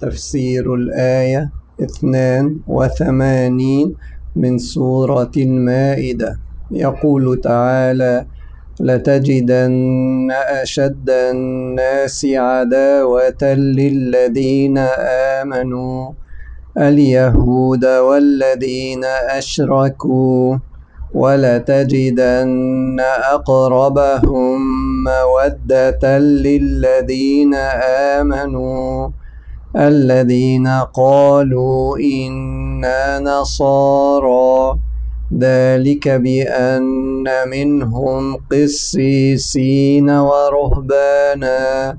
تفسير الآية 82 من سورة المائدة. يقول تعالى: لتجدن أشد الناس عداوة للذين آمنوا اليهود والذين أشركوا، ولتجدن أقربهم مودة للذين آمنوا الذين قالوا إنا نصارى، ذلك بأن منهم قسيسين ورهبانا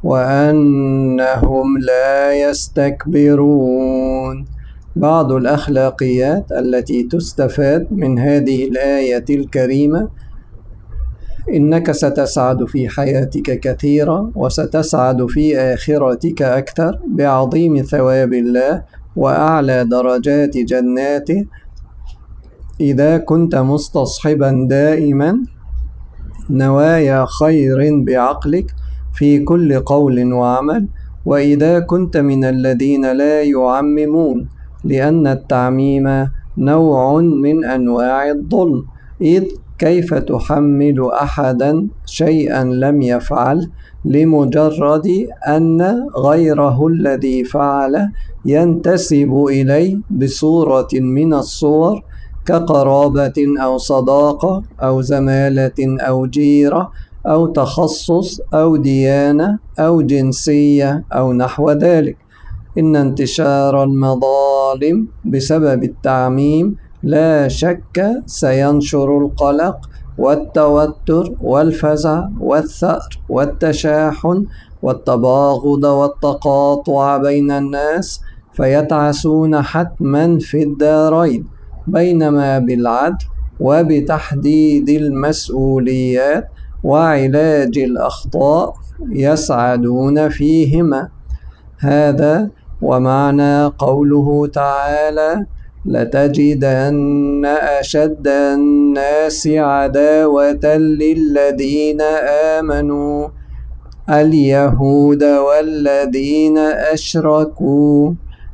وأنهم لا يستكبرون. بعض الأخلاقيات التي تستفاد من هذه الآية الكريمة: إنك ستسعد في حياتك كثيرا، وستسعد في آخرتك أكثر بعظيم ثواب الله وأعلى درجات جناته إذا كنت مستصحبا دائما نوايا خير بعقلك في كل قول وعمل، وإذا كنت من الذين لا يعممون، لأن التعميم نوع من أنواع الظلم. إذ كيف تحمل أحدا شيئا لم يفعل لمجرد أن غيره الذي فعله ينتسب إليه بصورة من الصور، كقرابة أو صداقة أو زمالة أو جيرة أو تخصص أو ديانة أو جنسية أو نحو ذلك. إن انتشار المظالم بسبب التعميم لا شك سينشر القلق والتوتر والفزع والثأر والتشاحن والتباغض والتقاطع بين الناس، فيتعسون حتما في الدارين، بينما بالعدل وبتحديد المسؤوليات وعلاج الأخطاء يسعدون فيهما. هذا ومعنى قوله تعالى: لتجدن أشد الناس عداوة للذين آمنوا اليهود والذين أشركوا،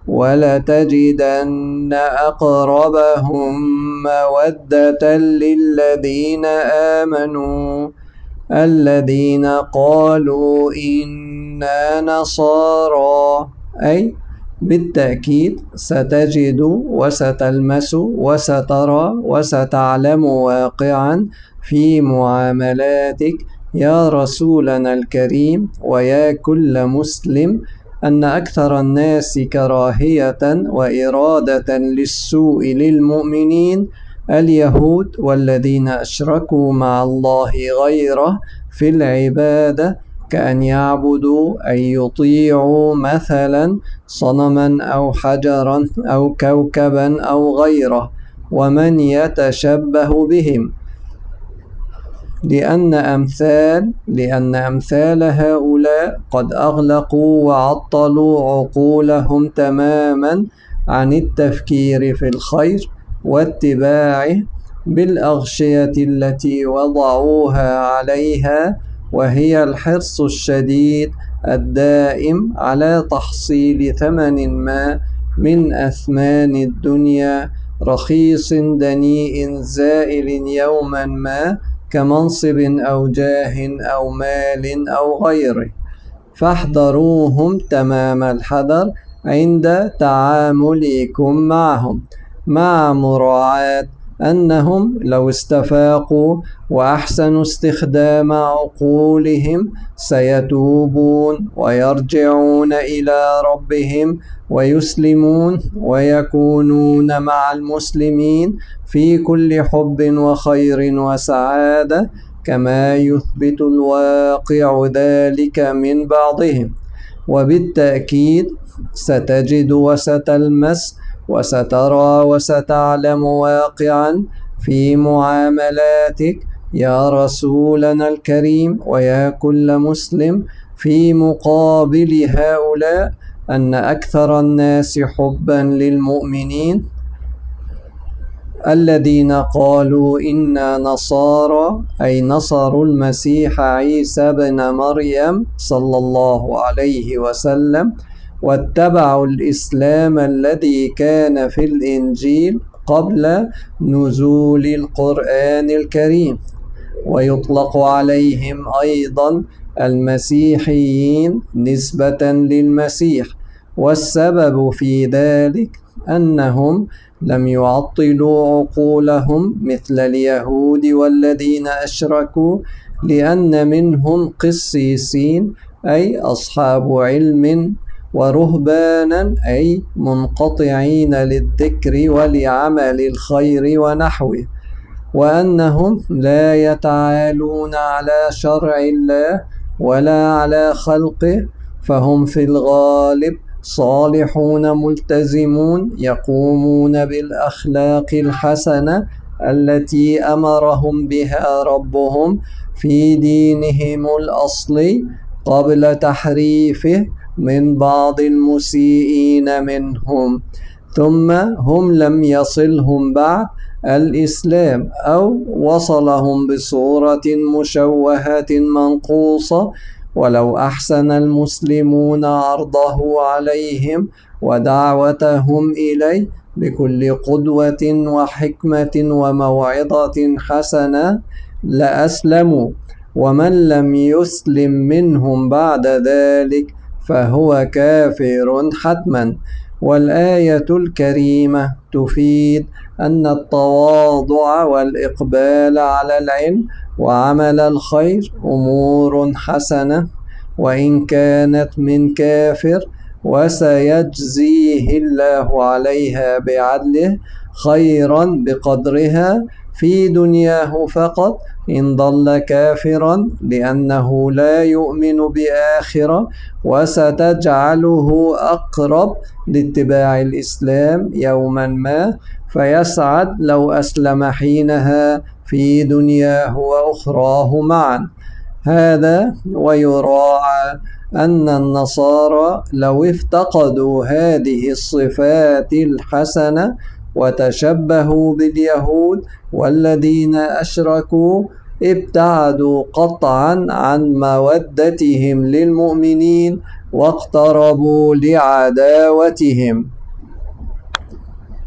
ولتجدن أقربهم مودة للذين آمنوا الذين قالوا إنا نصارى. أي بالتأكيد ستجد وستلمس وسترى وستعلم واقعا في معاملاتك يا رسولنا الكريم ويا كل مسلم أن أكثر الناس كراهية وإرادة للسوء للمؤمنين اليهود والذين أشركوا مع الله غيره في العبادة، كأن يعبدوا أي يطيعوا مثلا صنما أو حجرا أو كوكبا أو غيره ومن يتشبه بهم، لأن أمثال هؤلاء قد أغلقوا وعطلوا عقولهم تماما عن التفكير في الخير واتباعه بالأغشية التي وضعوها عليها، وهي الحرص الشديد الدائم على تحصيل ثمن ما من أثمان الدنيا، رخيص دنيء زائل يوما ما، كمنصب أو جاه أو مال أو غيره. فاحذروهم تمام الحذر عند تعاملكم معهم، مع مراعاة أنهم لو استفاقوا وأحسنوا استخدام عقولهم سيتوبون ويرجعون إلى ربهم ويسلمون ويكونون مع المسلمين في كل حب وخير وسعادة، كما يثبت الواقع ذلك من بعضهم. وبالتأكيد ستجد وستلمس وسترى وستعلم واقعا في معاملاتك يا رسولنا الكريم ويا كل مسلم في مقابل هؤلاء أن أكثر الناس حبا للمؤمنين الذين قالوا إنا نصارى، أي نصروا المسيح عيسى بن مريم صلى الله عليه وسلم، واتبعوا الإسلام الذي كان في الإنجيل قبل نزول القرآن الكريم. ويطلق عليهم أيضا المسيحيين نسبة للمسيح، والسبب في ذلك أنهم لم يعطلوا عقولهم مثل اليهود والذين أشركوا، لأن منهم قسيسين أي أصحاب علم، ورهبانا أي منقطعين للذكر ولعمل الخير ونحوه، وأنهم لا يتعالون على شرع الله ولا على خلقه، فهم في الغالب صالحون ملتزمون يقومون بالأخلاق الحسنة التي أمرهم بها ربهم في دينهم الأصلي قبل تحريفه من بعض المسيئين منهم. ثم هم لم يصلهم بعد الإسلام أو وصلهم بصورة مشوهة منقوصة، ولو أحسن المسلمون عرضه عليهم ودعوتهم إليه بكل قدوة وحكمة وموعظة حسنة لأسلموا، ومن لم يسلم منهم بعد ذلك فهو كافر حتما. والآية الكريمة تفيد أن التواضع والإقبال على العلم وعمل الخير أمور حسنة، وإن كانت من كافر، وسيجزيه الله عليها بعدله خيرا بقدرها في دنياه فقط إن ضل كافرا، لأنه لا يؤمن بآخرة، وستجعله أقرب لاتباع الإسلام يوما ما، فيسعد لو أسلم حينها في دنياه وأخراه معا. هذا ويراعى أن النصارى لو افتقدوا هذه الصفات الحسنة وتشبهوا باليهود والذين أشركوا ابتعدوا قطعا عن مودتهم للمؤمنين واقتربوا لعداوتهم.